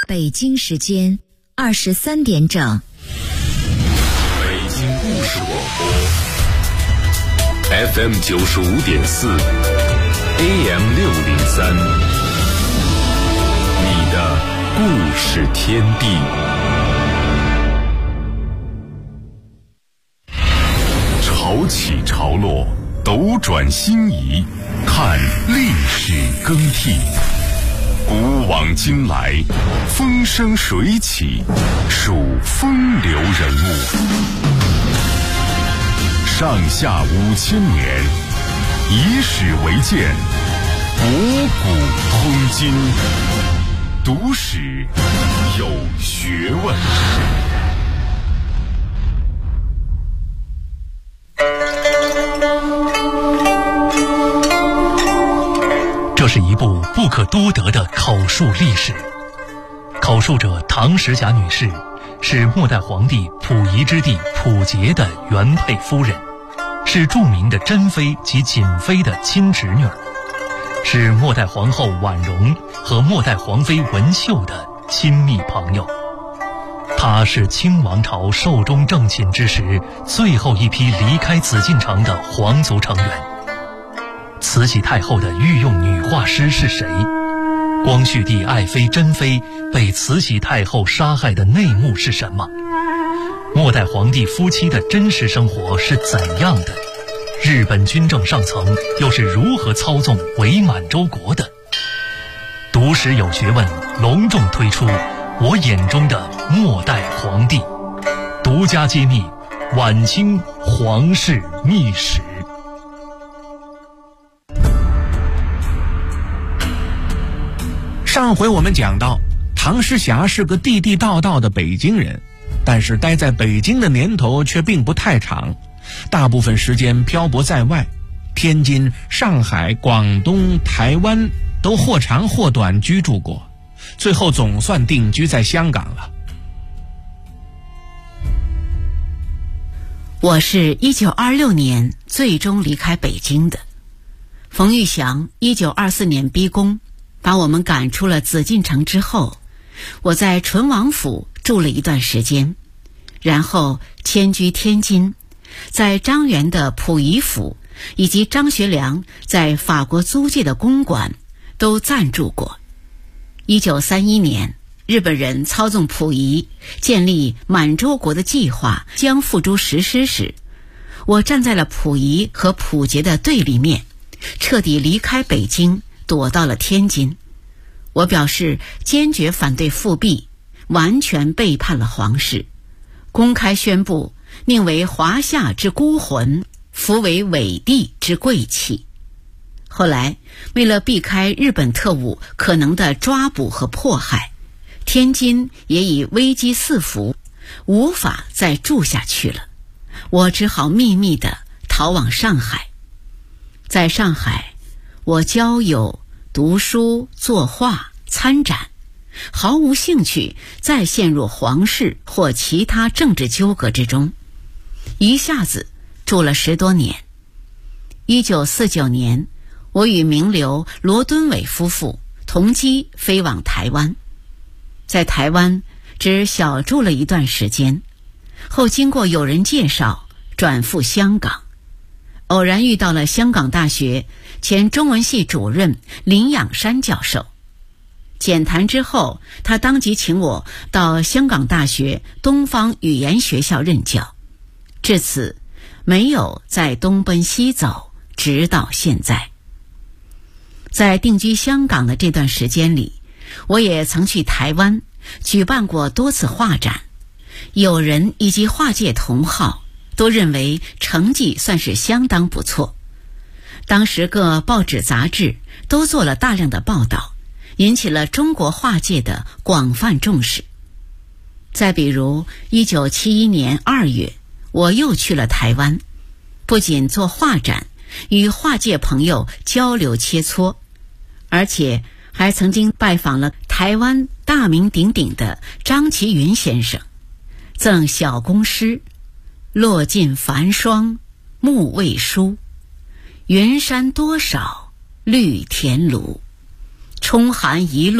北京时间23点整。 北京故事广播 FM 95.4 AM 603，你的故事天地。潮起潮落，斗转星移，看历史更替。古往今来，风生水起，数风流人物。上下5000年，以史为鉴，博古通今，读史有学问。 这是一部不可多得的口述历史。口述者唐时霞女士是末代皇帝溥仪之弟溥杰的原配夫人，是著名的珍妃及瑾妃的亲侄女，是末代皇后婉容和末代皇妃文秀的亲密朋友。她是清王朝寿终正寝之时最后一批离开紫禁城的皇族成员。慈禧太后的御用女画师是谁？光绪帝爱妃珍妃被慈禧太后杀害的内幕是什么？末代皇帝夫妻的真实生活是怎样的？日本军政上层又是如何操纵伪满洲国的？读史有学问隆重推出我眼中的末代皇帝，独家揭秘晚清皇室秘史。 上回我们讲到，唐时霞是个地地道道的北京人，但是待在北京的年头却并不太长，大部分时间漂泊在外，天津、上海、广东、台湾都或长或短居住过，最后总算定居在香港了。 我是1926年最终离开北京的。冯玉祥1924年逼宫，把我们赶出了紫禁城之后，我在淳王府住了一段时间，然后迁居天津，在张园的溥仪府以及张学良在法国租界的公馆都暂住过。1931年，日本人操纵溥仪建立满洲国的计划将付诸实施时，我站在了溥仪和溥杰的对立面，彻底离开北京，躲到了天津。我表示坚决反对复辟，完全背叛了皇室，公开宣布宁为华夏之孤魂，弗为伪帝之贵戚。后来为了避开日本特务可能的抓捕和迫害，天津也已危机四伏，无法再住下去了，我只好秘密地逃往上海。在上海，我交友、读书、作画、参展，毫无兴趣再陷入皇室或其他政治纠葛之中，一下子住了10多年。1949年，我与名流罗敦伟夫妇同机飞往台湾，在台湾只小住了一段时间，后经过友人介绍转赴香港，偶然遇到了香港大学前中文系主任林仰山教授。简谈之后，他当即请我到香港大学东方语言学校任教，至此没有再东奔西走，直到现在。在定居香港的这段时间里，我也曾去台湾举办过多次画展，友人以及画界同好都认为成绩算是相当不错。当时各报纸杂志都做了大量的报道，引起了中国画界的广泛重视。再比如1971年2月，我又去了台湾，不仅做画展，与画界朋友交流切磋，而且还曾经拜访了台湾大名鼎鼎的张其云先生，赠小公诗：落尽繁霜暮未舒，云山多少绿田庐，冲寒一路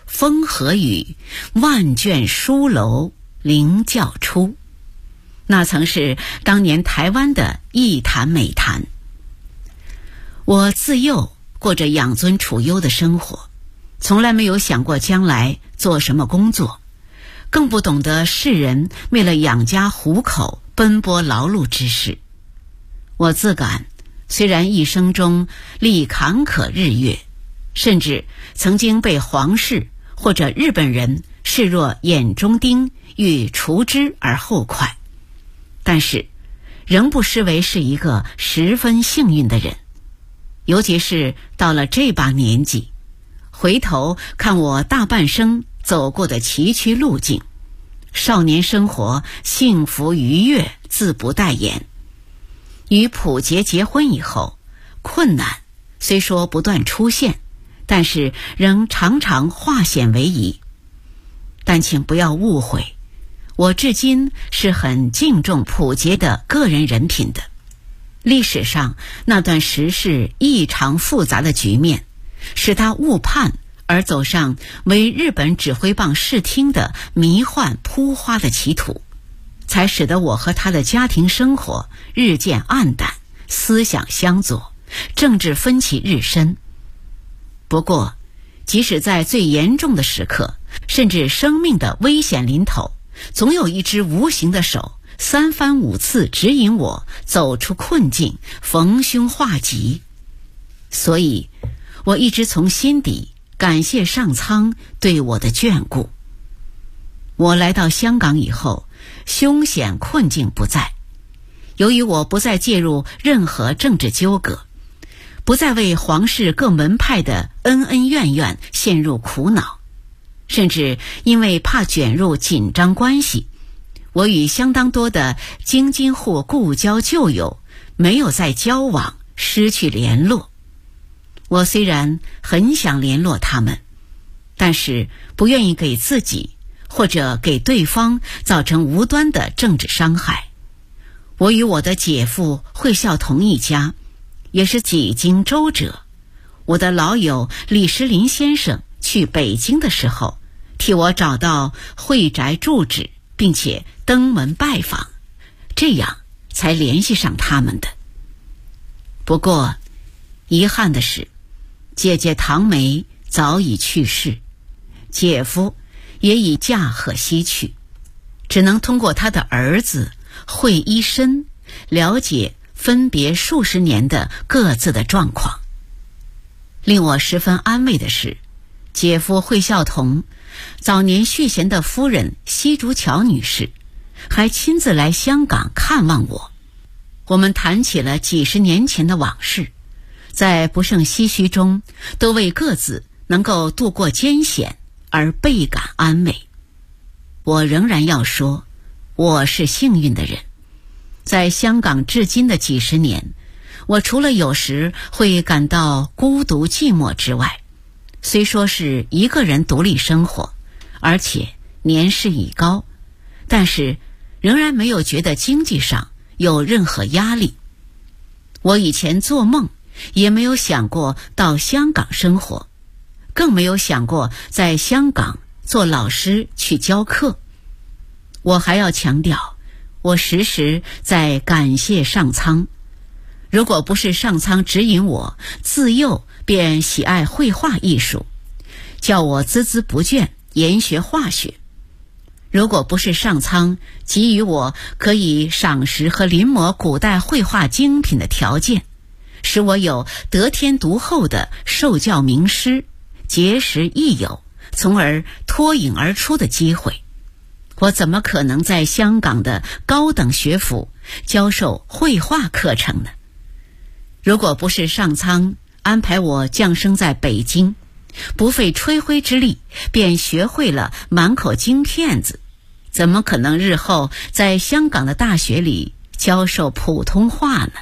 风和雨，万卷书楼凌教出。那曾是当年台湾的一坛美谈。我自幼过着养尊处优的生活，从来没有想过将来做什么工作，更不懂得世人为了养家糊口奔波劳碌之事。我自感虽然一生中历坎坷日月，甚至曾经被皇室或者日本人视若眼中钉，欲除之而后快，但是仍不失为是一个十分幸运的人。尤其是到了这把年纪，回头看我大半生走过的崎岖路径，少年生活幸福愉悦自不待言。与溥杰结婚以后，困难虽说不断出现，但是仍常常化险为夷。但请不要误会，我至今是很敬重溥杰的个人人品的。历史上那段时事异常复杂的局面，使他误判而走上为日本指挥棒视听的迷幻扑花的歧途，才使得我和他的家庭生活日渐暗淡，思想相左，政治分歧日深。不过即使在最严重的时刻，甚至生命的危险临头，总有一只无形的手三番五次指引我走出困境，逢凶化吉。所以我一直从心底感谢上苍对我的眷顾。我来到香港以后，凶险困境不在。由于我不再介入任何政治纠葛，不再为皇室各门派的恩恩怨怨陷入苦恼，甚至因为怕卷入紧张关系，我与相当多的京津沪故交旧友没有再交往，失去联络。我虽然很想联络他们，但是不愿意给自己或者给对方造成无端的政治伤害。我与我的姐夫惠孝同一家也是几经周折。我的老友李石林先生去北京的时候，替我找到惠宅住址，并且登门拜访，这样才联系上他们的。不过遗憾的是，姐姐唐梅早已去世，姐夫也已驾鹤西去，只能通过他的儿子惠医生了解分别数十年的各自的状况。令我十分安慰的是，姐夫惠孝同早年续弦的夫人西竹桥女士还亲自来香港看望我，我们谈起了几十年前的往事，在不胜唏嘘中都为各自能够度过艰险而倍感安慰。我仍然要说，我是幸运的人。在香港至今的几十年，我除了有时会感到孤独寂寞之外，虽说是一个人独立生活，而且年事已高，但是仍然没有觉得经济上有任何压力。我以前做梦也没有想过到香港生活，更没有想过在香港做老师去教课。我还要强调，我时时在感谢上苍。如果不是上苍指引我自幼便喜爱绘画艺术，叫我孜孜不倦研学化学，如果不是上苍给予我可以赏识和临摹古代绘画精品的条件，使我有得天独厚的受教名师，结识益友，从而脱颖而出的机会，我怎么可能在香港的高等学府教授绘画课程呢？如果不是上苍安排我降生在北京，不费吹灰之力便学会了满口京片子，怎么可能日后在香港的大学里教授普通话呢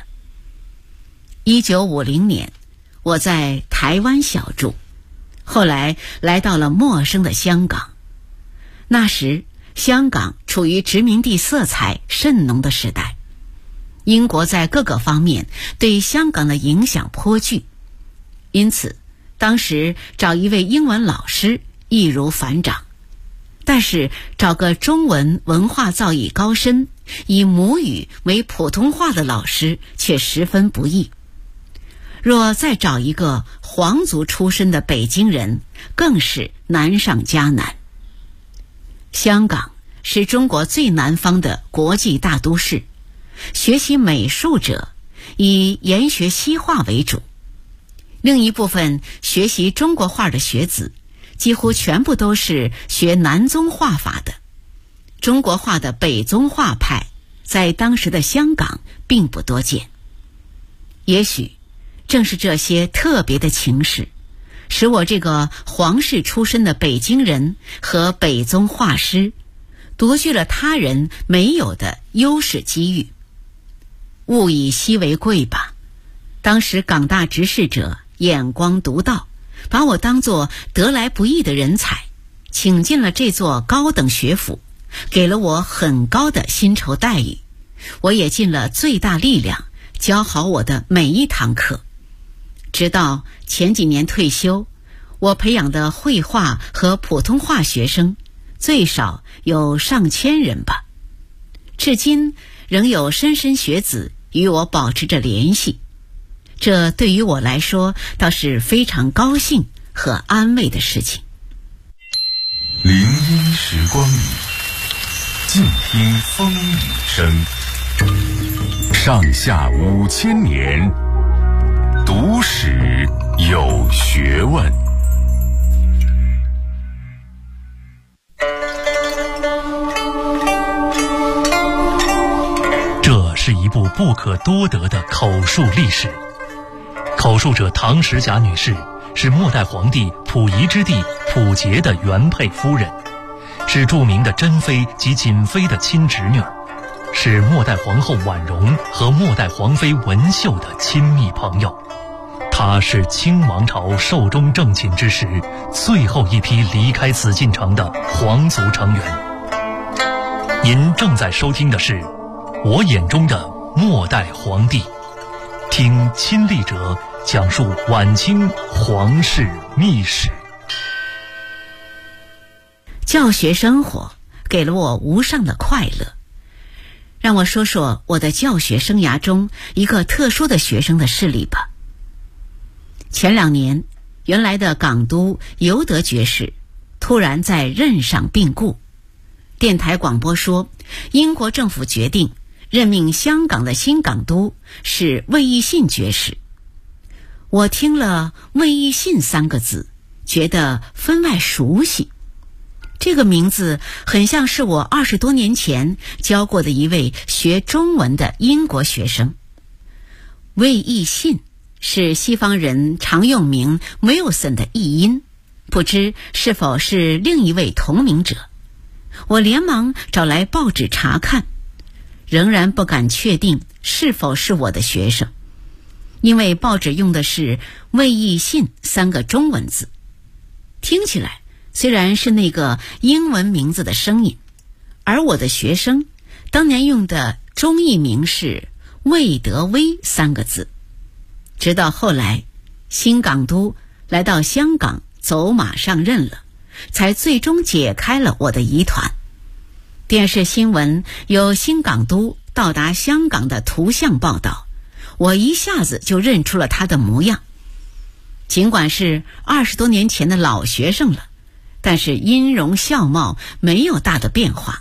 ？1950年，我在台湾小住，后来来到了陌生的香港。那时香港处于殖民地色彩甚浓的时代，英国在各个方面对香港的影响颇巨，因此当时找一位英文老师易如反掌，但是找个中文文化造诣高深，以母语为普通话的老师却十分不易。若再找一个皇族出身的北京人，更是难上加难。香港是中国最南方的国际大都市，学习美术者以研学西画为主，另一部分学习中国画的学子几乎全部都是学南宗画法的。中国画的北宗画派在当时的香港并不多见。也许正是这些特别的情势，使我这个皇室出身的北京人和北宗画师夺据了他人没有的优势机遇。物以稀为贵吧，当时港大执事者眼光独到，把我当作得来不易的人才，请进了这座高等学府，给了我很高的薪酬待遇，我也尽了最大力量教好我的每一堂课。直到前几年退休，我培养的绘画和普通话学生最少有上千人吧。至今仍有莘莘学子与我保持着联系，这对于我来说倒是非常高兴和安慰的事情。 林荫时光里，静听风雨声。上下5000年，读史有学问。 这是一部不可多得的口述历史。口述者唐时霞女士是末代皇帝溥仪之弟溥杰的原配夫人，是著名的珍妃及瑾妃的亲侄女，是末代皇后婉容和末代皇妃文秀的亲密朋友。她是清王朝寿终正寝之时最后一批离开紫禁城的皇族成员。您正在收听的是我眼中的末代皇帝，听亲历者讲述晚清皇室秘史。 教学生活给了我无上的快乐。让我说说我的教学生涯中一个特殊的学生的事例吧。前2年，原来的港督尤德爵士突然在任上病故，电台广播说，英国政府决定任命香港的新港督是魏义信爵士。我听了魏义信3个字，觉得分外熟悉。这个名字很像是我20多年前教过的一位学中文的英国学生。魏义信是西方人常用名 Wilson 的译音，不知是否是另一位同名者。我连忙找来报纸查看，仍然不敢确定是否是我的学生，因为报纸用的是魏义信3个中文字，听起来虽然是那个英文名字的声音，而我的学生当年用的中译名是魏德威3个字。直到后来新港督来到香港走马上任了，才最终解开了我的疑团。电视新闻有新港督到达香港的图像报道，我一下子就认出了他的模样。尽管是20多年前的老学生了，但是音容笑貌没有大的变化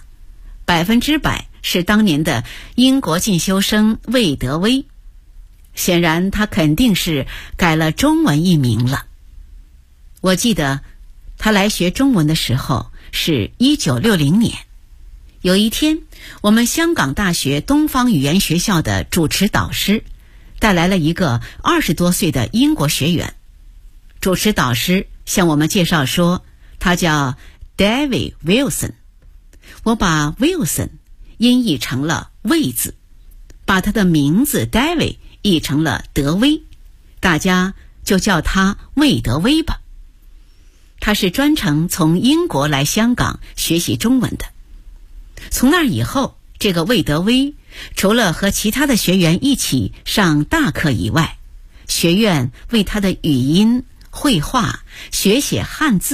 ，100%是当年的英国进修生魏德威。显然他肯定是改了中文译名了。我记得他来学中文的时候是1960年。有一天，我们香港大学东方语言学校的主持导师带来了一个20多岁的英国学员。主持导师向我们介绍说，他叫 David Wilson。 我把 Wilson 音译成了魏字，把他的名字 David 译成了德威，大家就叫他魏德威吧。他是专程从英国来香港学习中文的。从那以后，这个魏德威除了和其他的学员一起上大课以外，学院为他的语音、绘画、学写汉字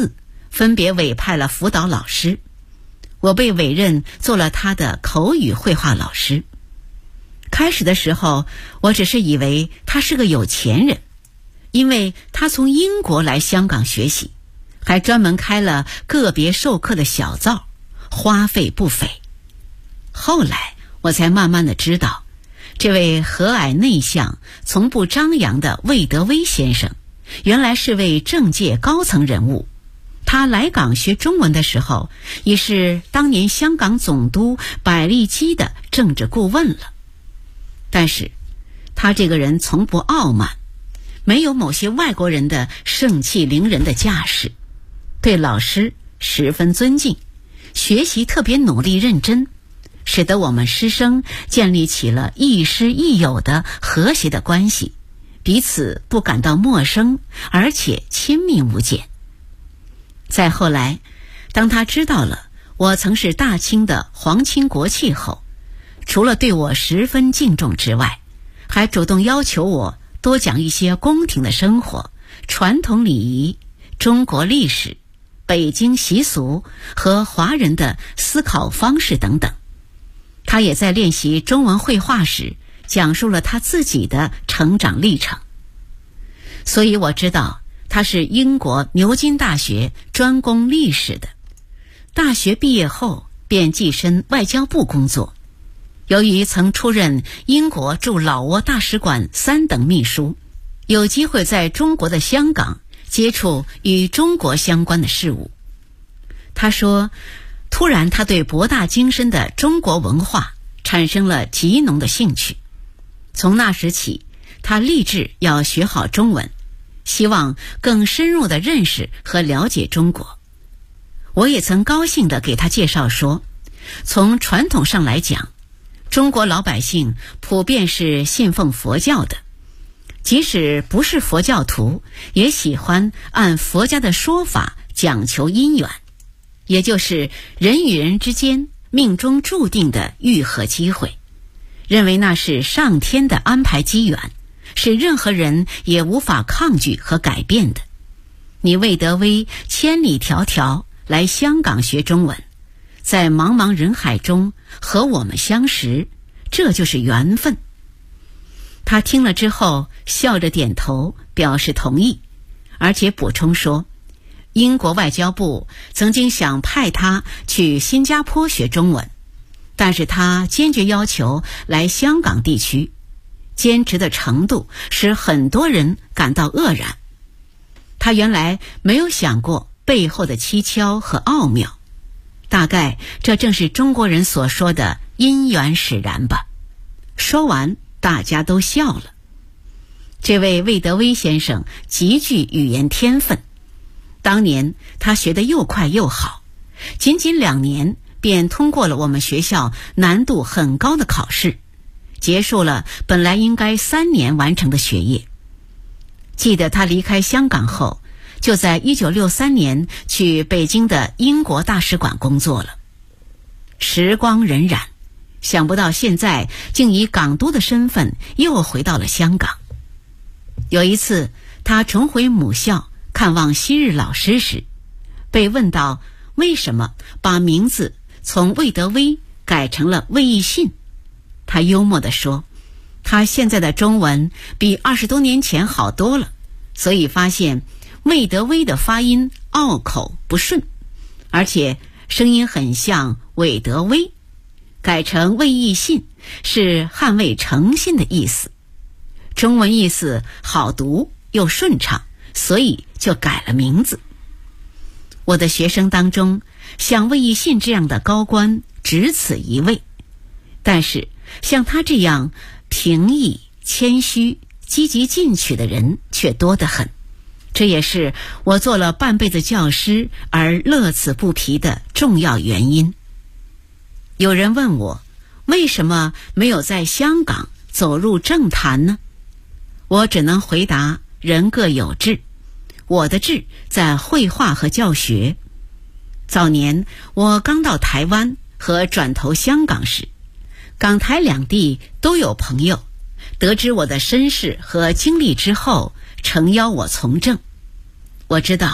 分别委派了辅导老师，我被委任做了他的口语绘画老师。开始的时候，我只是以为他是个有钱人，因为他从英国来香港学习，还专门开了个别授课的小灶，花费不菲。后来我才慢慢的知道，这位和蔼内向、从不张扬的魏德威先生，原来是位政界高层人物。他来港学中文的时候，已是当年香港总督百利基的政治顾问了。但是他这个人从不傲慢，没有某些外国人的盛气凌人的架势，对老师十分尊敬，学习特别努力认真，使得我们师生建立起了亦师亦友的和谐的关系，彼此不感到陌生，而且亲密无间。再后来，当他知道了我曾是大清的皇亲国戚后，除了对我十分敬重之外，还主动要求我多讲一些宫廷的生活、传统礼仪、中国历史、北京习俗和华人的思考方式等等。他也在练习中文绘画时讲述了他自己的成长历程。所以我知道他是英国牛津大学专攻历史的，大学毕业后便跻身外交部工作。由于曾出任英国驻老挝大使馆3等秘书，有机会在中国的香港接触与中国相关的事务。他说，突然他对博大精深的中国文化产生了极浓的兴趣。从那时起，他立志要学好中文，希望更深入地认识和了解中国。我也曾高兴地给他介绍说，从传统上来讲，中国老百姓普遍是信奉佛教的，即使不是佛教徒，也喜欢按佛家的说法讲求姻缘，也就是人与人之间命中注定的遇合机会，认为那是上天的安排机缘，是任何人也无法抗拒和改变的。你魏德威千里迢迢来香港学中文，在茫茫人海中和我们相识，这就是缘分。他听了之后笑着点头表示同意，而且补充说，英国外交部曾经想派他去新加坡学中文，但是他坚决要求来香港地区，坚持的程度使很多人感到愕然。他原来没有想过背后的蹊跷和奥妙，大概这正是中国人所说的因缘使然吧。说完，大家都笑了。这位魏德威先生极具语言天分，当年他学得又快又好，仅仅2年便通过了我们学校难度很高的考试，结束了本来应该3年完成的学业。记得他离开香港后，就在1963年去北京的英国大使馆工作了。时光荏苒，想不到现在竟以港督的身份又回到了香港。有一次，他重回母校看望昔日老师时，被问到为什么把名字从魏德威改成了魏义信。他幽默地说，他现在的中文比20多年前好多了，所以发现魏德威的发音拗口不顺，而且声音很像韦德威，改成魏义信是捍卫诚信的意思，中文意思好读又顺畅，所以就改了名字。我的学生当中，像魏义信这样的高官只此一位，但是像他这样平易、谦虚、积极进取的人却多得很。这也是我做了半辈子教师而乐此不疲的重要原因。有人问我，为什么没有在香港走入政坛呢？我只能回答，人各有志。我的志在绘画和教学。早年我刚到台湾和转投香港时，港台两地都有朋友，得知我的身世和经历之后，诚邀我从政。我知道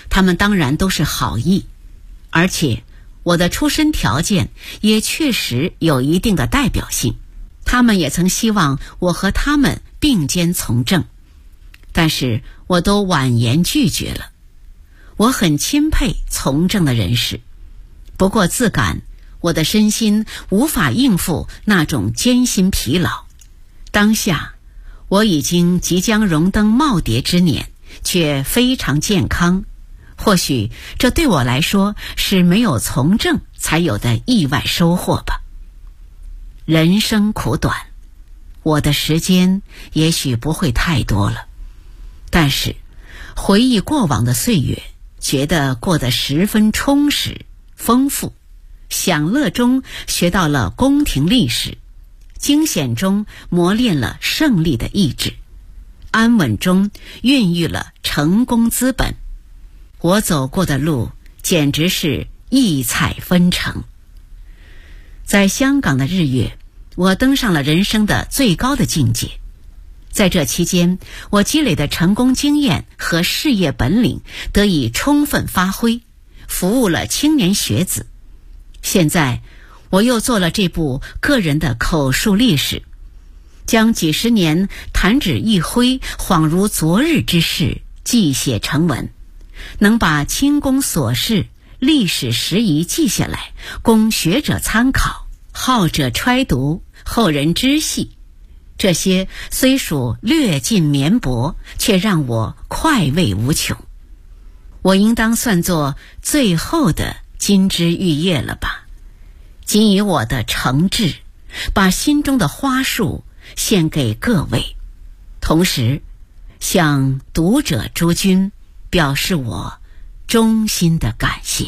他们当然都是好意，而且我的出身条件也确实有一定的代表性，他们也曾希望我和他们并肩从政，但是我都婉言拒绝了。我很钦佩从政的人士，不过自感我的身心无法应付那种艰辛疲劳。当下我已经即将荣登耄耋之年，却非常健康，或许这对我来说是没有从政才有的意外收获吧。人生苦短，我的时间也许不会太多了，但是回忆过往的岁月，觉得过得十分充实丰富，享乐中学到了宫廷历史，惊险中磨练了胜利的意志，安稳中孕育了成功资本。我走过的路简直是异彩纷呈。在香港的日月，我登上了人生的最高的境界。在这期间，我积累的成功经验和事业本领得以充分发挥，服务了青年学子。现在我又做了这部个人的口述历史，将几十年弹指一挥恍如昨日之事记写成文，能把清宫琐事历史时宜记下来，供学者参考，好者揣读，后人知悉。这些虽属略尽绵薄，却让我快慰无穷。我应当算作最后的金枝玉叶了吧？仅以我的诚挚，把心中的花束献给各位，同时向读者诸君表示我衷心的感谢。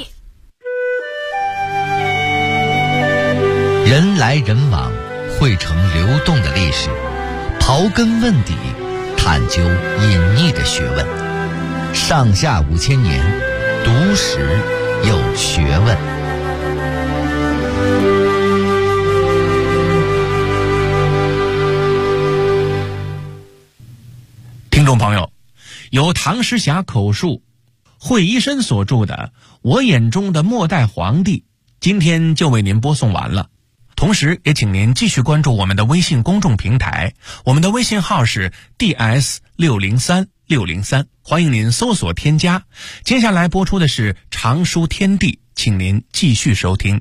人来人往，汇成流动的历史，刨根问底，探究隐匿的学问。上下5000年，读史有学问。 听众朋友，由唐诗侠口述，惠医生所著的《我眼中的末代皇帝》，今天就为您播送完了。同时也请您继续关注我们的微信公众平台，我们的微信号是 DS603603，欢迎您搜索添加。接下来播出的是常书天地，请您继续收听。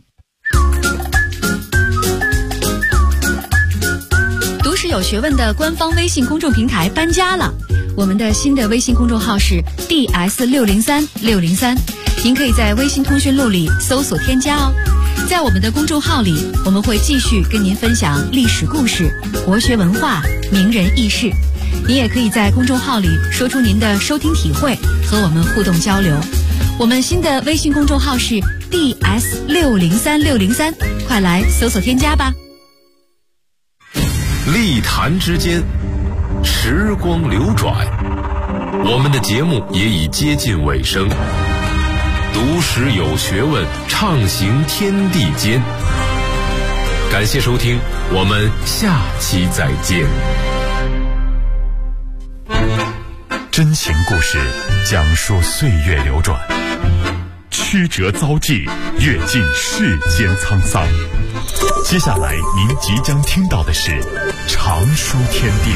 读史有学问的官方微信公众平台搬家了，我们的新的微信公众号是 DS603603，您可以在微信通讯录里搜索添加哦。在我们的公众号里，我们会继续跟您分享历史故事、国学文化、名人轶事。您也可以在公众号里说出您的收听体会，和我们互动交流。我们新的微信公众号是 DS603603，快来搜索添加吧。 历坛之间，时光流转，我们的节目也已接近尾声。读史有学问，畅行天地间。感谢收听，我们下期再见。 真情故事，讲述岁月流转，曲折遭际，阅尽世间沧桑。接下来您即将听到的是常书天地。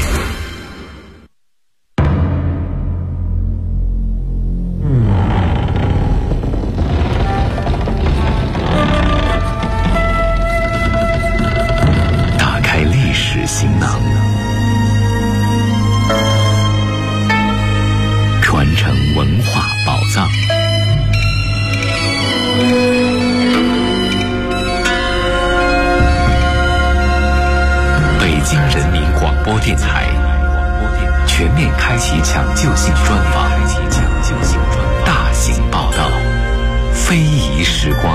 行囊，传承文化宝藏。北京人民广播电台全面开启抢救性专访，大型报道，非遗时光。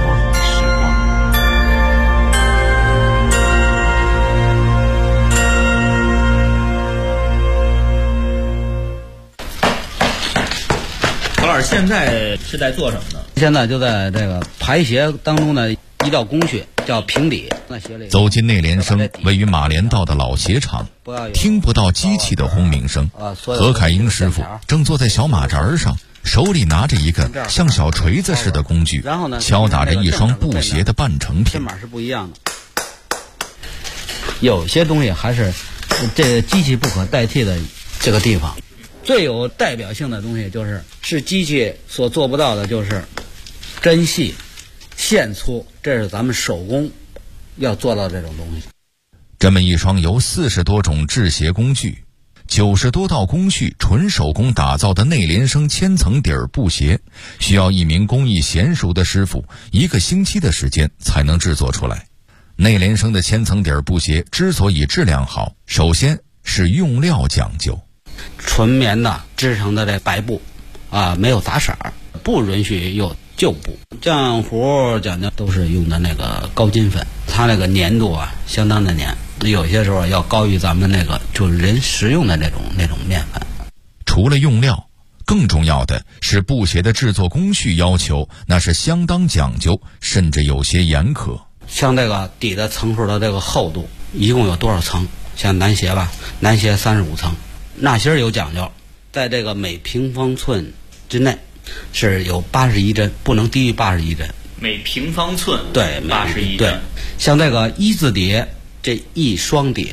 何老师现在是在做什么呢？ 现在就在这个排协当中的一道工序叫平底。 走进内联升位于马连道的老鞋厂，听不到机器的轰鸣声。何凯英师傅正坐在小马扎上， 手里拿着一个像小锤子似的工具， 然后呢， 敲打着一双布鞋的半成品。 这码是不一样的。有些东西还是这机器不可代替的这个地方。最有代表性的东西是机器所做不到的，就是针细、线粗，这是咱们手工要做到这种东西。 这么一双由40多种制鞋工具、90多道工序纯手工打造的内联升千层底儿布鞋，需要一名工艺娴熟的师傅1个星期的时间才能制作出来。内联升的千层底儿布鞋之所以质量好，首先是用料讲究。 纯棉的织成的这白布没有杂色，不允许有旧布。浆糊讲究都是用的那个高筋粉，它那个粘度相当的粘，有些时候要高于咱们那个就是人食用的那种面粉。 除了用料，更重要的是布鞋的制作工序要求，那是相当讲究，甚至有些严苛。 像这个底的层数的这个厚度一共有多少层？像男鞋吧，男鞋35层。纳鞋有讲究，在这个每平方寸之内是有81针，不能低于81针。 每平方寸对 81针。 对，像这个一字底，这一双底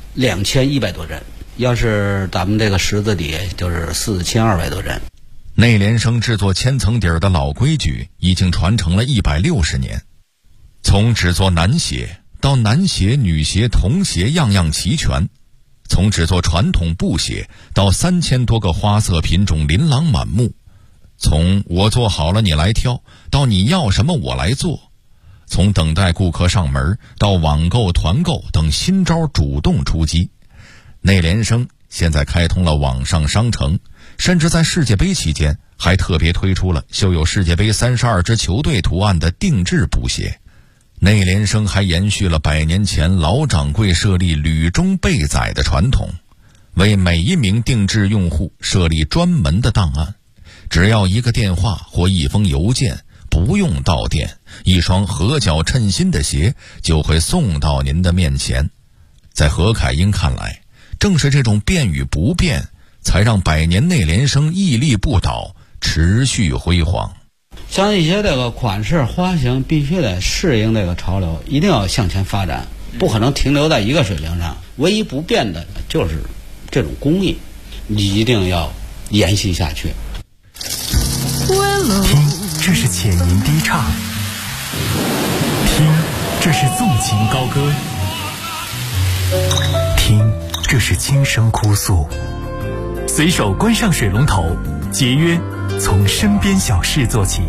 2100多针，要是咱们这个十字底就是4200多针。 内联升制作千层底儿的老规矩已经传承了160年，从制作男鞋到男鞋、女鞋、童鞋样样齐全，从制作传统布鞋到3000多个花色品种琳琅满目，从我做好了你来挑到你要什么我来做，从等待顾客上门到网购、团购等新招主动出击。内联升现在开通了网上商城，甚至在世界杯期间还特别推出了绣有世界杯32支球队图案的定制布鞋。内联升还延续了100年前老掌柜设立履中备载的传统，为每一名定制用户设立专门的档案，只要一个电话或一封邮件，不用到店，一双合脚称心的鞋就会送到您的面前。在何凯英看来，正是这种变与不变，才让100年内联升屹立不倒，持续辉煌。 像一些这个款式花型必须得适应这个潮流，一定要向前发展，不可能停留在一个水平上。唯一不变的就是这种工艺，你一定要延续下去。 听，这是浅吟低唱；听，这是纵情高歌；听，这是轻声哭诉。随手关上水龙头，节约从身边小事做起。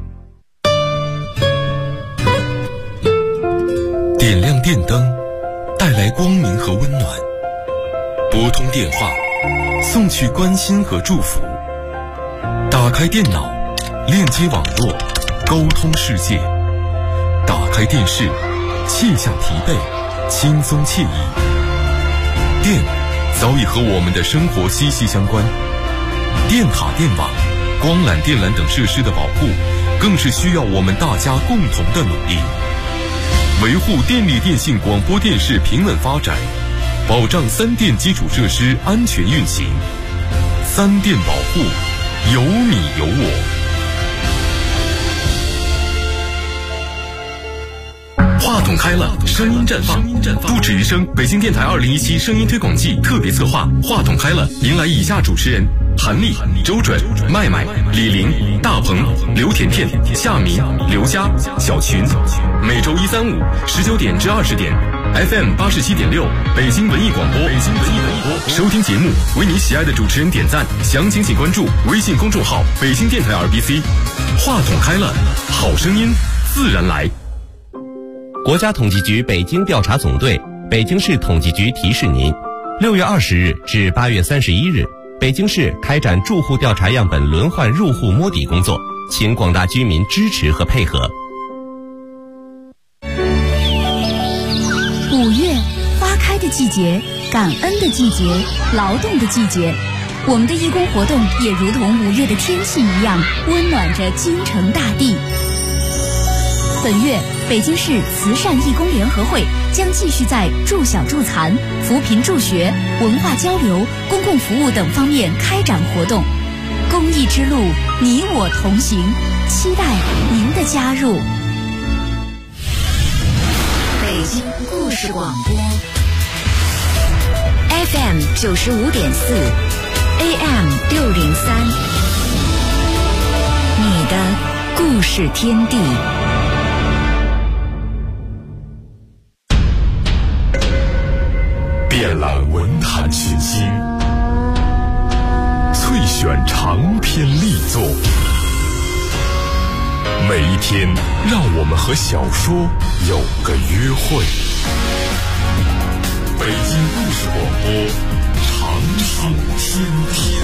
点亮电灯，带来光明和温暖；拨通电话，送去关心和祝福；打开电脑，链接网络，沟通世界；打开电视，卸下疲惫，轻松惬意。电早已和我们的生活息息相关，电塔、电网、光缆、电缆等设施的保护，更是需要我们大家共同的努力。维护电力电信广播电视平稳发展，保障3电基础设施安全运行。3电保护，有你有我。话筒开了，声音绽放，不止于声。北京电台2017声音推广季特别策划《话筒开了》，迎来以下主持人：韩丽、周准、麦麦、李玲、大鹏、刘甜甜、夏明、刘佳、小群。每周1、3、5 19点至20点 ，FM 87.6，北京文艺广播。收听节目，为你喜爱的主持人点赞。详情请关注微信公众号“北京电台 RBC”。话筒开了，好声音自然来。 国家统计局北京调查总队、北京市统计局提示您：6月20日至8月31日，北京市开展住户调查样本轮换入户摸底工作，请广大居民支持和配合。 5月，花开的季节，感恩的季节，劳动的季节。我们的义工活动也如同5月的天气一样，温暖着京城大地。本月，北京市慈善义工联合会将继续在助小助残、扶贫助学、文化交流、公共服务等方面开展活动。公益之路你我同行，期待您的加入。 北京故事广播 FM 95.4 AM 603，你的故事天地。 遍览文坛群星，萃选长篇力作，每一天让我们和小说有个约会。北京故事广播，长长天地。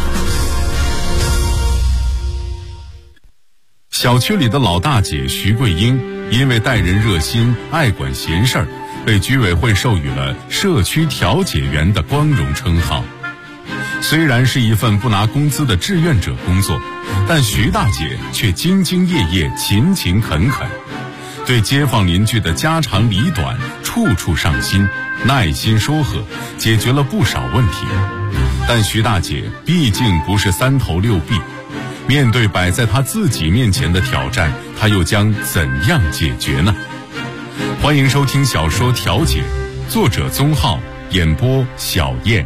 小区里的老大姐徐桂英，因为待人热心、爱管闲事儿，被居委会授予了社区调解员的光荣称号。虽然是一份不拿工资的志愿者工作，但徐大姐却兢兢业业、勤勤恳恳，对街坊邻居的家长里短处处上心，耐心说和，解决了不少问题。但徐大姐毕竟不是三头六臂，面对摆在她自己面前的挑战，她又将怎样解决呢？欢迎收听小说《调解》，作者宗浩，演播小燕。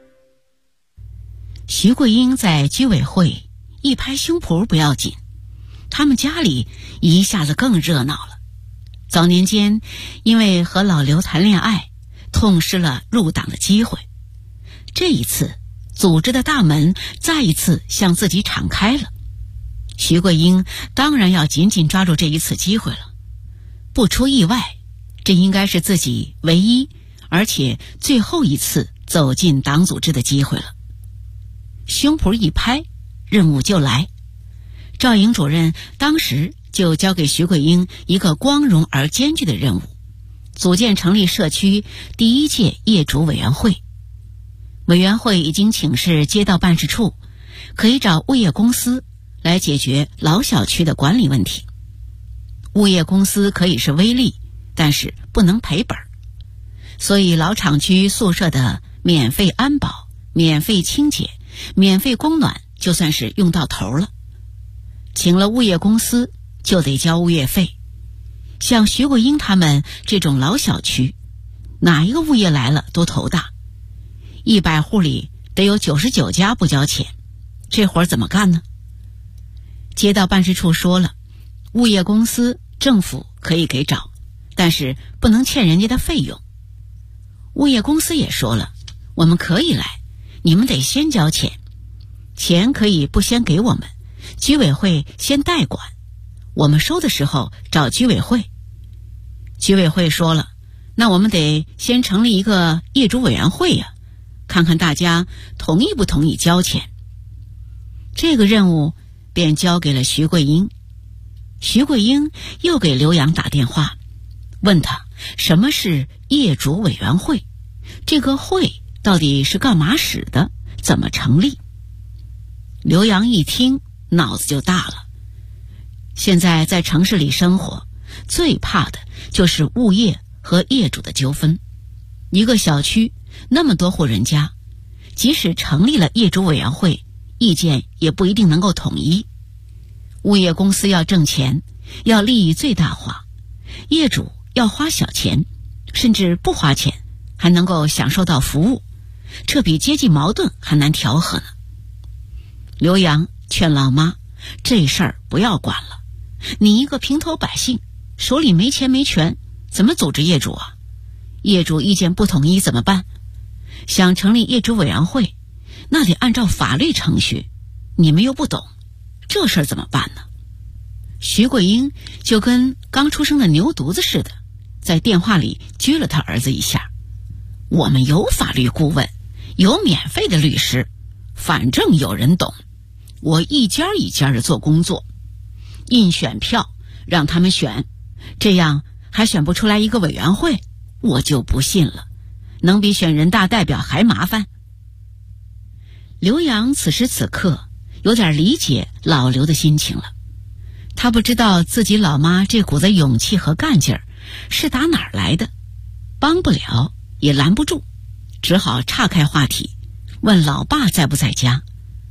徐桂英在居委会一拍胸脯不要紧，他们家里一下子更热闹了。早年间因为和老刘谈恋爱，痛失了入党的机会。这一次组织的大门再一次向自己敞开了，徐桂英当然要紧紧抓住这一次机会了。不出意外，这应该是自己唯一而且最后一次走进党组织的机会了。胸脯一拍，任务就来。赵颖主任当时就交给徐桂英一个光荣而艰巨的任务，组建成立社区第一届业主委员会。委员会已经请示街道办事处，可以找物业公司来解决老小区的管理问题。物业公司可以是微利，但是不能赔本，所以老厂区宿舍的免费安保、免费清洁、免费供暖就算是用到头了。请了物业公司就得交物业费，像徐桂英他们这种老小区，哪一个物业来了都头大，100户里得有99家不交钱，这活儿怎么干呢？街道办事处说了，物业公司政府可以给找，但是不能欠人家的费用。物业公司也说了，我们可以来，你们得先交钱，钱可以不先给我们，居委会先代管，我们收的时候找居委会。居委会说了，那我们得先成立一个业主委员会呀，看看大家同意不同意交钱。这个任务便交给了徐桂英。徐桂英又给刘洋打电话，问他什么是业主委员会，这个会到底是干嘛使的，怎么成立。刘洋一听脑子就大了，现在在城市里生活，最怕的就是物业和业主的纠纷。一个小区那么多户人家，即使成立了业主委员会，意见也不一定能够统一。物业公司要挣钱，要利益最大化，业主要花小钱，甚至不花钱还能够享受到服务，这比阶级矛盾还难调和呢。刘洋劝老妈，这事儿不要管了，你一个平头百姓，手里没钱没权，怎么组织业主啊？业主意见不统一怎么办？想成立业主委员会，那得按照法律程序，你们又不懂，这事儿怎么办呢？徐桂英就跟刚出生的牛犊子似的，在电话里撅了他儿子一下。我们有法律顾问，有免费的律师，反正有人懂，我一家一家的做工作，印选票让他们选，这样还选不出来一个委员会，我就不信了，能比选人大代表还麻烦。刘洋此时此刻有点理解老刘的心情了，他不知道自己老妈这股子勇气和干劲儿是打哪儿来的，帮不了也拦不住，只好岔开话题，问老爸在不在家。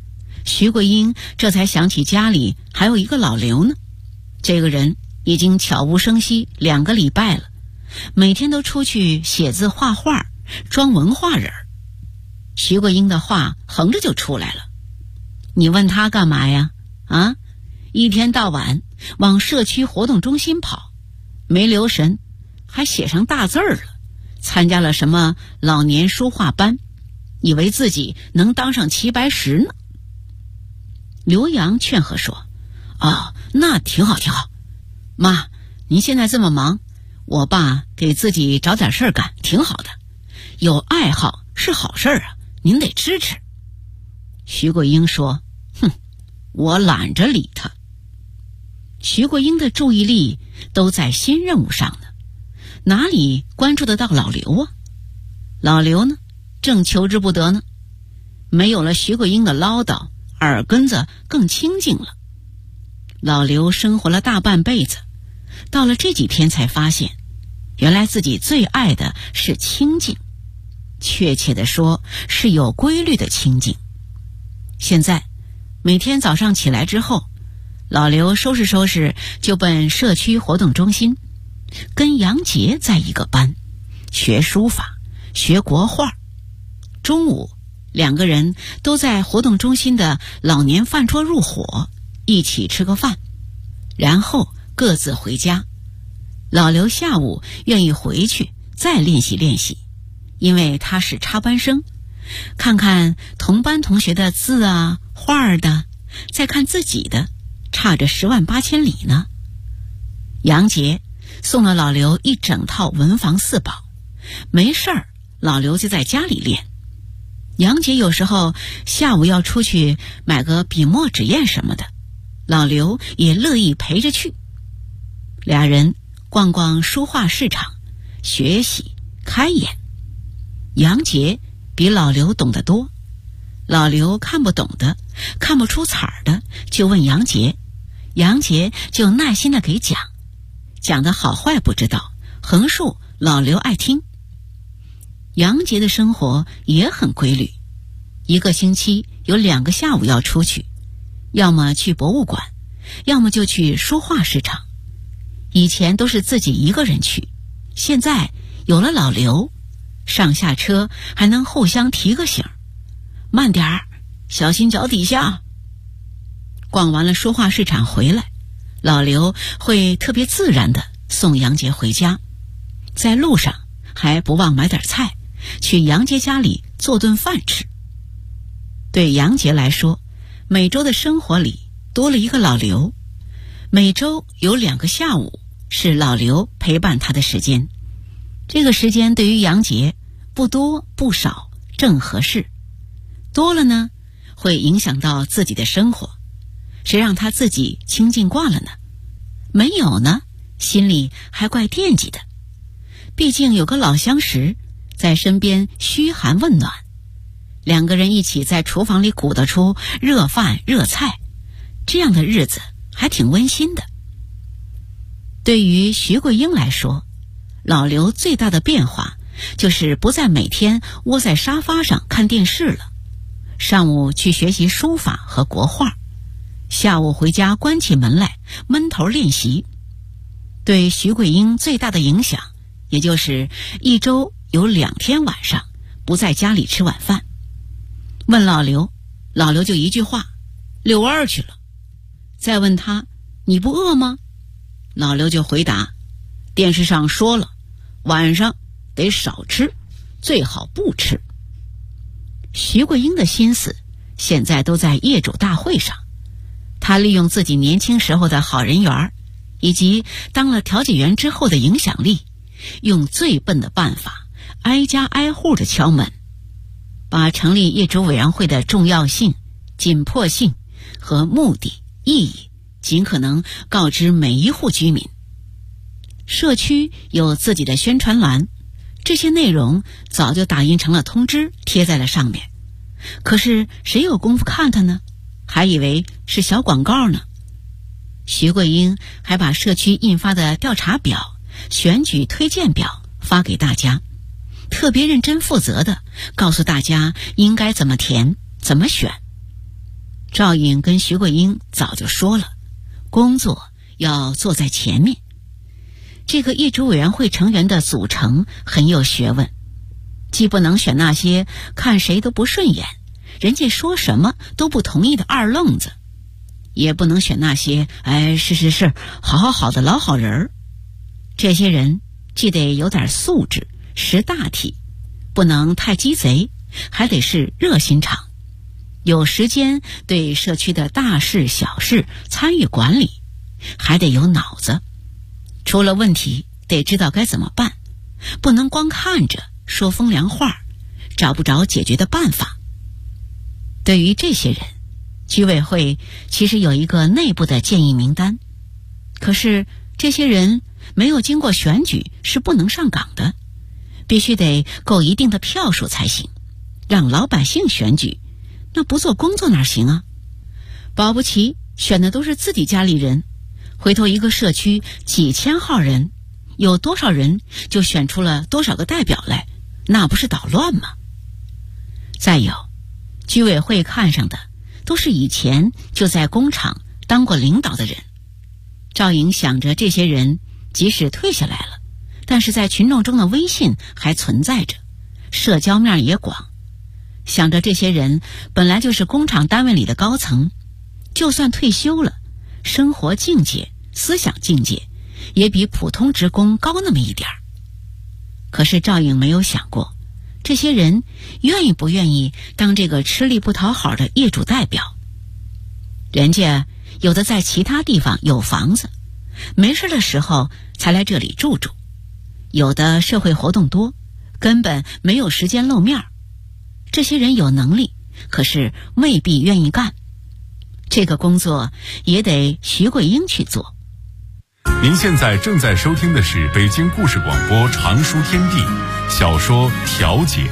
徐桂英这才想起家里还有一个老刘呢，这个人已经悄无声息2个礼拜了，每天都出去写字画画，装文化人。徐桂英的话横着就出来了，你问他干嘛呀？啊，一天到晚往社区活动中心跑，没留神还写上大字了，参加了什么老年书画班，以为自己能当上齐白石呢。刘洋劝和说，那挺好挺好，妈，您现在这么忙，我爸给自己找点事儿干挺好的，有爱好是好事啊，您得支持。徐桂英说，我懒着理他。徐桂英的注意力都在新任务上呢，哪里关注得到老刘啊？老刘呢，正求之不得呢。没有了徐桂英的唠叨，耳根子更清静了。老刘生活了大半辈子，到了这几天才发现，原来自己最爱的是清静，确切地说是有规律的清静。现在每天早上起来之后，老刘收拾收拾就奔社区活动中心，跟杨杰在一个班，学书法，学国画。中午2个人都在活动中心的老年饭桌入伙，一起吃个饭，然后各自回家。老刘下午愿意回去再练习练习，因为他是插班生，看看同班同学的字啊画的，再看自己的，差着10万8千里呢。杨杰送了老刘一整套文房4宝，没事儿老刘就在家里练。杨杰有时候下午要出去买个笔墨纸砚什么的，老刘也乐意陪着去。俩人逛逛书画市场，学习开眼。杨杰比老刘懂得多，老刘看不懂的，看不出彩儿的，就问杨杰，杨杰就耐心的给讲，讲的好坏不知道，横竖老刘爱听。杨杰的生活也很规律，一个星期有2个下午要出去，要么去博物馆，要么就去书画市场。以前都是自己一个人去，现在有了老刘，上下车还能互相提个醒，慢点儿，小心脚底下。逛完了书画市场回来，老刘会特别自然地送杨杰回家，在路上还不忘买点菜，去杨杰家里做顿饭吃。对杨杰来说，每周的生活里多了一个老刘，每周有2个下午是老刘陪伴他的时间。这个时间对于杨杰不多不少，正合适。多了呢，会影响到自己的生活，谁让他自己清静惯了呢？没有呢，心里还怪惦记的。毕竟有个老相识在身边嘘寒问暖，2个人一起在厨房里鼓捣出热饭热菜，这样的日子还挺温馨的。对于徐桂英来说，老刘最大的变化就是不再每天窝在沙发上看电视了，上午去学习书法和国画，下午回家关起门来闷头练习。对徐桂英最大的影响，也就是1周有2天晚上不在家里吃晚饭。问老刘，老刘就一句话，遛弯去了。再问他，你不饿吗？老刘就回答，电视上说了，晚上得少吃，最好不吃。徐桂英的心思现在都在业主大会上，她利用自己年轻时候的好人缘，以及当了调解员之后的影响力，用最笨的办法挨家挨户的敲门，把成立业主委员会的重要性、紧迫性和目的、意义尽可能告知每一户居民。社区有自己的宣传栏，这些内容早就打印成了通知，贴在了上面。可是谁有功夫看它呢？还以为是小广告呢。徐桂英还把社区印发的调查表、选举推荐表发给大家，特别认真负责的告诉大家应该怎么填、怎么选。 赵颖跟徐桂英早就说了，工作要做在前面。这个业主委员会成员的组成很有学问，既不能选那些看谁都不顺眼，人家说什么都不同意的二愣子，也不能选那些是好的老好人儿。这些人既得有点素质，识大体，不能太鸡贼，还得是热心肠，有时间对社区的大事小事参与管理，还得有脑子，出了问题得知道该怎么办，不能光看着说风凉话，找不着解决的办法。对于这些人，居委会其实有一个内部的建议名单，可是这些人没有经过选举是不能上岗的，必须得够一定的票数才行，让老百姓选举，那不做工作哪行啊？保不齐选的都是自己家里人，回头一个社区几千号人，有多少人就选出了多少个代表来，那不是捣乱吗？再有，居委会看上的都是以前就在工厂当过领导的人。赵颖想着这些人即使退下来了，但是在群众中的威信还存在着，社交面也广，想着这些人本来就是工厂单位里的高层，就算退休了，生活境界、思想境界也比普通职工高那么一点儿。可是赵颖没有想过，这些人愿意不愿意当这个吃力不讨好的业主代表。人家有的在其他地方有房子，没事的时候才来这里住住，有的社会活动多，根本没有时间露面。这些人有能力，可是未必愿意干，这个工作也得徐桂英去做。 您现在正在收听的是北京故事广播常书天地小说《调解》。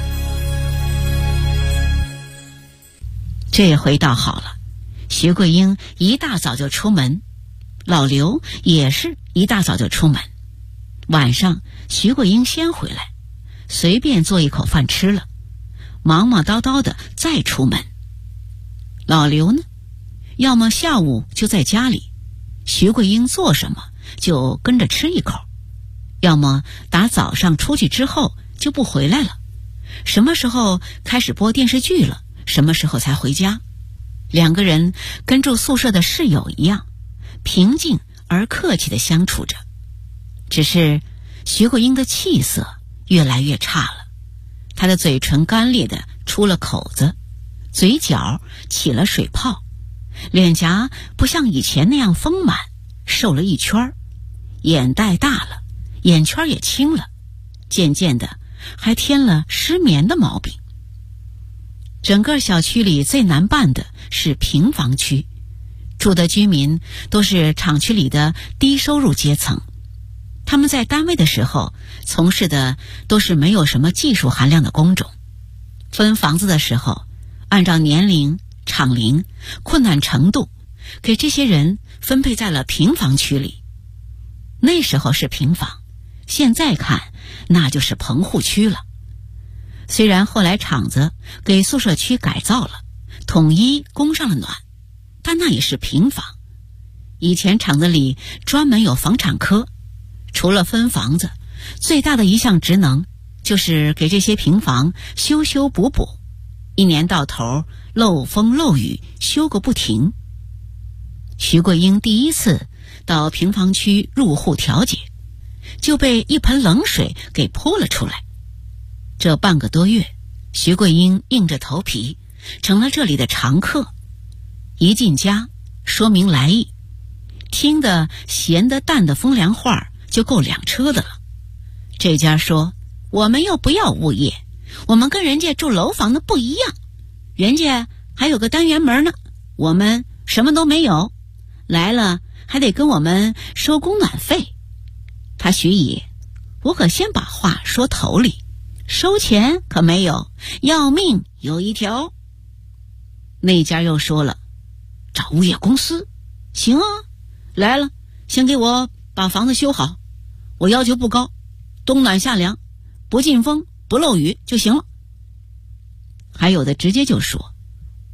这回倒好了，徐桂英一大早就出门，老刘也是一大早就出门。晚上徐桂英先回来，随便做一口饭吃了，忙忙叨叨的再出门。老刘呢，要么下午就在家里，徐桂英做什么就跟着吃一口，要么打早上出去之后就不回来了，什么时候开始播电视剧了，什么时候才回家。两个人跟住宿舍的室友一样，平静而客气地相处着。只是徐桂英的气色越来越差了，她的嘴唇干裂的出了口子，嘴角起了水泡，脸颊不像以前那样丰满，瘦了一圈，眼袋大了，眼圈也青了，渐渐的还添了失眠的毛病。整个小区里最难办的是平房区，住的居民都是厂区里的低收入阶层，他们在单位的时候从事的都是没有什么技术含量的工种，分房子的时候按照年龄、厂龄、困难程度给这些人分配在了平房区里。那时候是平房，现在看那就是棚户区了。虽然后来厂子给宿舍区改造了，统一供上了暖，但那也是平房。以前厂子里专门有房产科，除了分房子，最大的一项职能就是给这些平房修修补补，一年到头漏风漏雨修个不停。徐桂英第一次到平房区入户调解，就被一盆冷水给泼了出来。这半个多月，徐桂英硬着头皮成了这里的常客，一进家说明来意，听得咸的淡的风凉话就够2车的了。这家说，我们又不要物业，我们跟人家住楼房的不一样，人家还有个单元门呢，我们什么都没有，来了还得跟我们收供暖费。他徐爷，我可先把话说头里，收钱可没有，要命有一条。那家又说了，找物业公司行啊，来了先给我把房子修好，我要求不高，冬暖夏凉，不进风不漏雨就行了。还有的直接就说，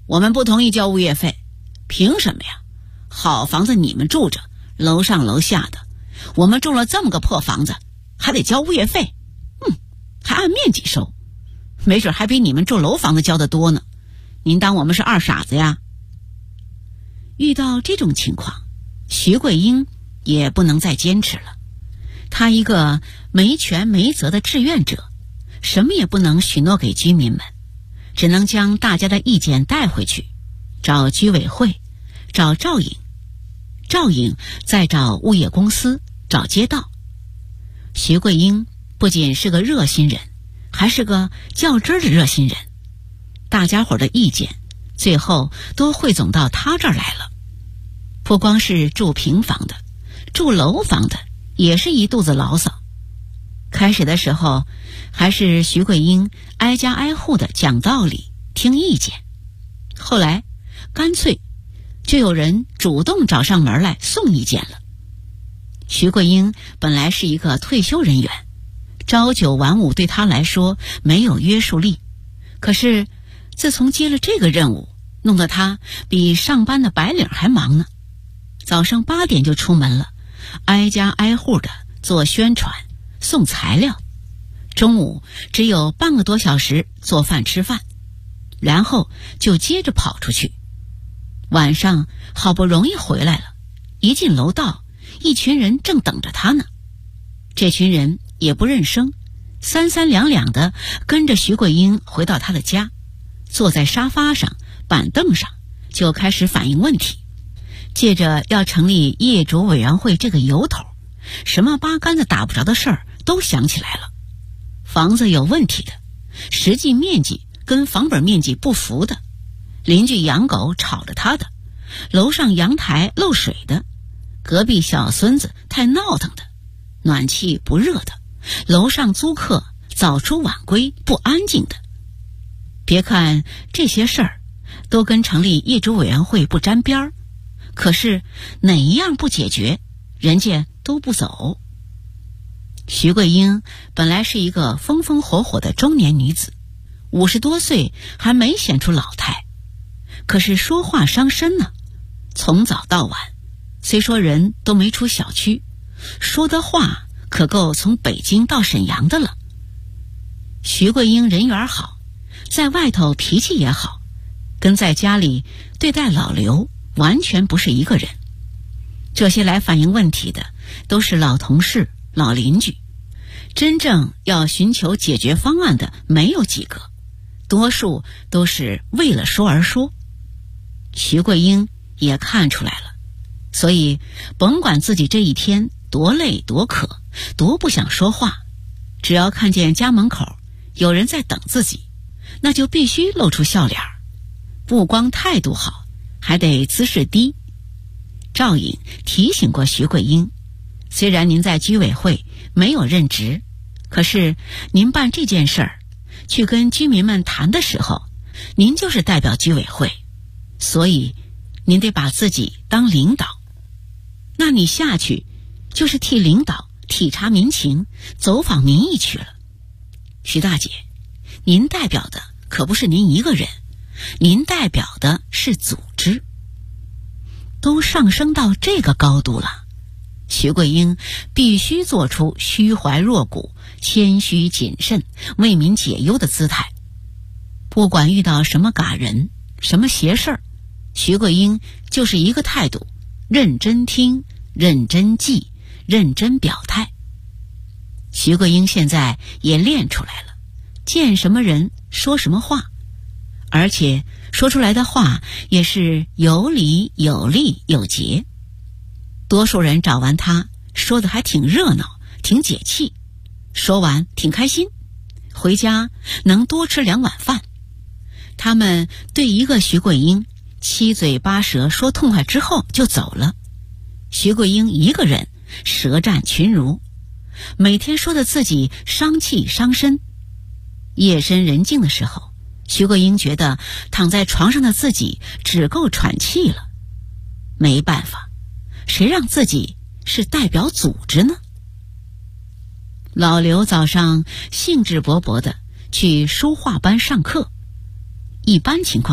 我们不同意交物业费。凭什么呀？好房子你们住着，楼上楼下的，我们住了这么个破房子，还得交物业费，还按面积收，没准还比你们住楼房子交的多呢。您当我们是二傻子呀？遇到这种情况，徐桂英也不能再坚持了。她一个没权没责的志愿者，什么也不能许诺给居民们，只能将大家的意见带回去，找居委会，找赵颖，赵颖再找物业公司，找街道。徐桂英不仅是个热心人，还是个较真的热心人。大家伙的意见最后都汇总到她这儿来了。不光是住平房的，住楼房的也是一肚子牢骚。开始的时候还是徐桂英挨家挨户的讲道理听意见，后来干脆就有人主动找上门来送意见了。徐桂英本来是一个退休人员，朝九晚五对她来说没有约束力，可是自从接了这个任务，弄得她比上班的白领还忙呢。早上8点就出门了，挨家挨户的做宣传送材料，中午只有半个多小时做饭吃饭，然后就接着跑出去。晚上好不容易回来了，一进楼道，一群人正等着他呢。这群人也不认生，三三两两的跟着徐桂英回到他的家，坐在沙发上板凳上就开始反映问题，借着要成立业主委员会这个由头，什么八竿子打不着的事儿都想起来了。房子有问题的，实际面积跟房本面积不符的，邻居养狗吵着他的，楼上阳台漏水的，隔壁小孙子太闹腾的，暖气不热的，楼上租客早出晚归不安静的。别看这些事儿都跟成立业主委员会不沾边儿，可是哪一样不解决，人家都不走。徐桂英本来是一个风风火火的中年女子，50多岁还没显出老态，可是说话伤身呢。从早到晚，虽说人都没出小区，说的话可够从北京到沈阳的了。徐桂英人缘好，在外头脾气也好，跟在家里对待老刘完全不是一个人。这些来反映问题的都是老同事、老邻居，真正要寻求解决方案的没有几个，多数都是为了说而说。徐桂英也看出来了，所以甭管自己这一天多累多渴多不想说话，只要看见家门口有人在等自己，那就必须露出笑脸，不光态度好，还得姿势低。赵颖提醒过徐桂英，虽然您在居委会没有任职，可是您办这件事儿去跟居民们谈的时候，您就是代表居委会，所以您得把自己当领导，那你下去就是替领导体察民情，走访民意去了。徐大姐，您代表的可不是您一个人，您代表的是组织。都上升到这个高度了，徐桂英必须做出虚怀若谷、谦虚谨慎、为民解忧的姿态。不管遇到什么嘎人、什么邪事儿，徐桂英就是一个态度：认真听、认真记、认真表态。徐桂英现在也练出来了，见什么人说什么话，而且说出来的话也是有理有利有节。多数人找完他说的还挺热闹，挺解气，说完挺开心，回家能多吃2碗饭。他们对一个徐桂英七嘴八舌说痛快之后就走了，徐桂英一个人舌战群儒，每天说的自己伤气伤身。夜深人静的时候，徐桂英觉得躺在床上的自己只够喘气了。没办法，谁让自己是代表组织呢？老刘早上兴致勃勃地去书画班上课，一般情况下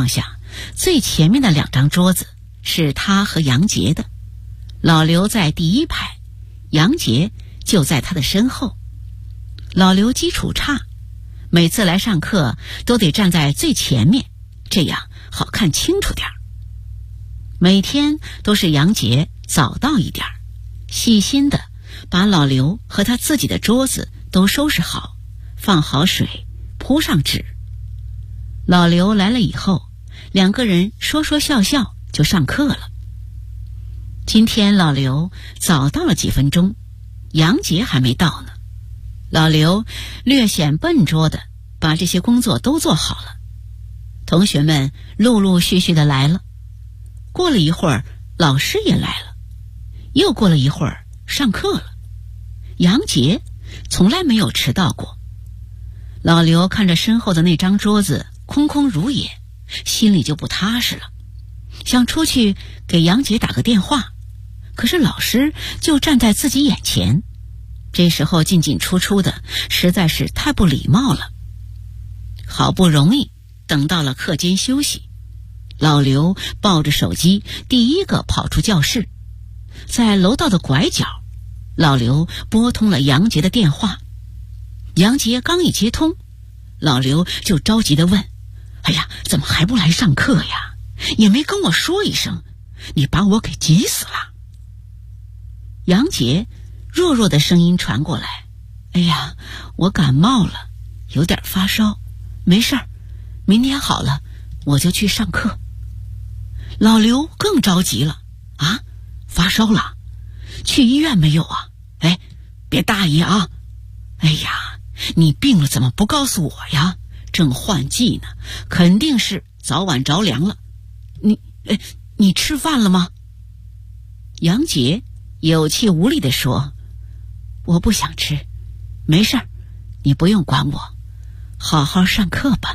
最前面的2张桌子是他和杨杰的，老刘在第1排，杨杰就在他的身后。老刘基础差，每次来上课都得站在最前面，这样好看清楚点儿。每天都是杨杰早到一点，细心的把老刘和他自己的桌子都收拾好，放好水，铺上纸。老刘来了以后，2个人说说笑笑就上课了。今天老刘早到了几分钟，杨杰还没到呢。老刘略显笨拙的把这些工作都做好了，同学们陆陆续续的来了。过了一会儿，老师也来了，又过了一会儿，上课了。杨杰从来没有迟到过。老刘看着身后的那张桌子空空如也，心里就不踏实了，想出去给杨杰打个电话，可是老师就站在自己眼前，这时候进进出出的，实在是太不礼貌了。好不容易等到了课间休息，老刘抱着手机第一个跑出教室，在楼道的拐角，老刘拨通了杨杰的电话。杨杰刚一接通，老刘就着急地问：哎呀，怎么还不来上课呀？也没跟我说一声，你把我给急死了。杨杰弱弱的声音传过来：哎呀，我感冒了，有点发烧，没事儿，明天好了我就去上课。老刘更着急了：啊，发烧了？去医院没有啊？哎，别大意啊！哎呀，你病了怎么不告诉我呀？正换季呢，肯定是早晚着凉了。你吃饭了吗？杨杰有气无力地说：我不想吃，没事儿，你不用管我，好好上课吧。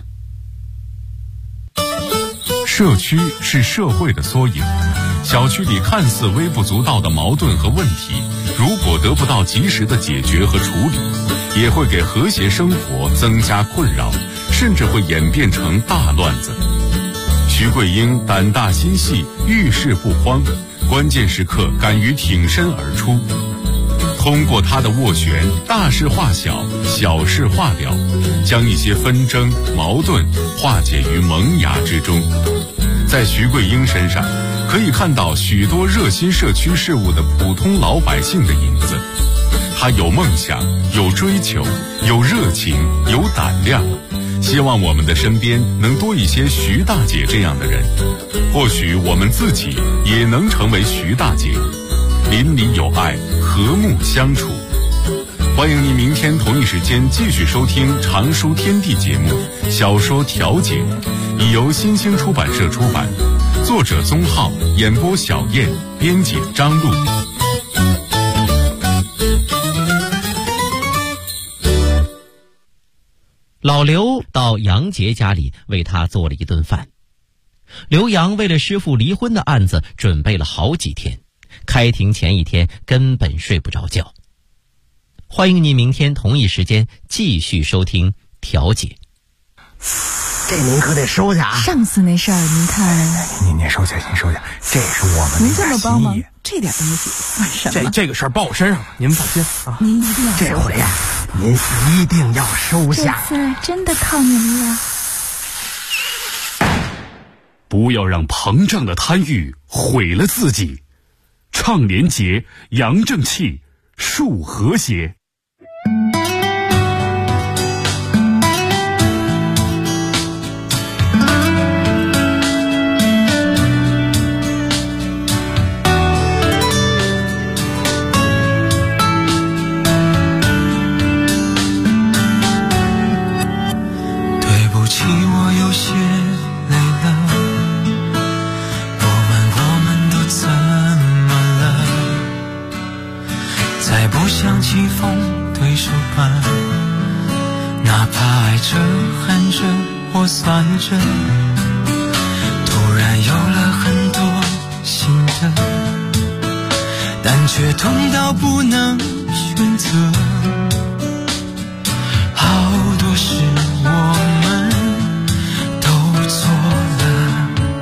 社区是社会的缩影，小区里看似微不足道的矛盾和问题，如果得不到及时的解决和处理，也会给和谐生活增加困扰，甚至会演变成大乱子。徐桂英胆大心细，遇事不慌，关键时刻敢于挺身而出。通过他的斡旋，大事化小，小事化了，将一些纷争矛盾化解于萌芽之中。在徐桂英身上可以看到许多热心社区事务的普通老百姓的影子。他有梦想，有追求，有热情，有胆量。希望我们的身边能多一些徐大姐这样的人，或许我们自己也能成为徐大姐，邻里有爱，和睦相处。欢迎您明天同一时间继续收听《常书天地》节目《小说调解》，已由新兴出版社出版，作者宗浩，演播小燕，编辑张璐。 老刘到杨杰家里为他做了一顿饭。刘洋为了师父离婚的案子准备了好几天，开庭前一天根本睡不着觉。欢迎您明天同一时间继续收听调解。 这您可得收下啊！ 上次那事儿您看， 您收下，您收下，这是我们您这么帮忙，这点东西算什么？ 这个事儿报我身上了，您放心啊！ 您一定要收下， 这回呀，您一定要收下。 这次真的靠您了。 不要让膨胀的贪欲毁了自己，倡廉洁，扬正气，树和谐。 棋逢对手伴，哪怕爱着恨着或算着，突然有了很多新的，但却痛到不能选择。好多事我们都错了，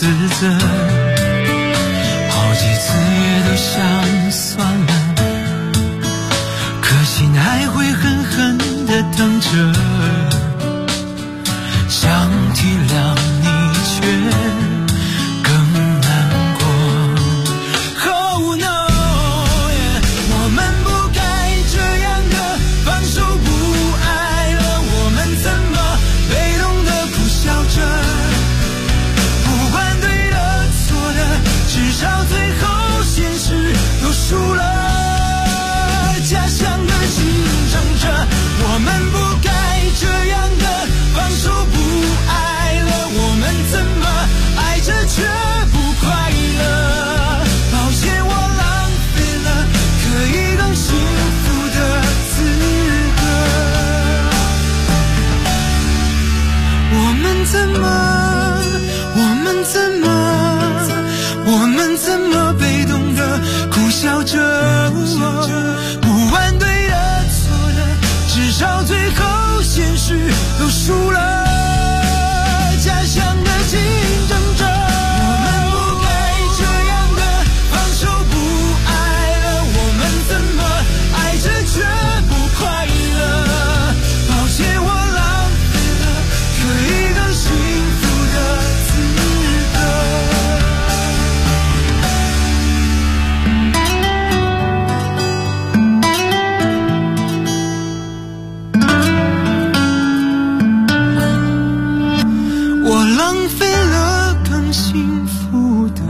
自责，好几次也都想算了，可心还会狠狠地疼着，想体谅你却更难过。 Oh no， 我们不该这样的放手不爱了，我们怎么被动的苦笑着，不管对的错的，至少最后现实都输了，假想的竞争着，我们不该这样的放手不爱了，我们怎么爱着却不快乐，抱歉我浪费了可以更幸福的资格，我们怎么被动的苦笑着，不管对的错的，至少最后现实都输了，假想的竞争着，我们不该这样的放手不爱了，我们怎么爱着却不快乐，抱歉我浪费了可以更幸福的资格。我浪费了更幸福的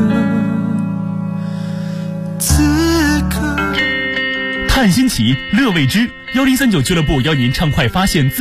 资格。 探新奇，乐未知，1039俱乐部邀您畅快发现自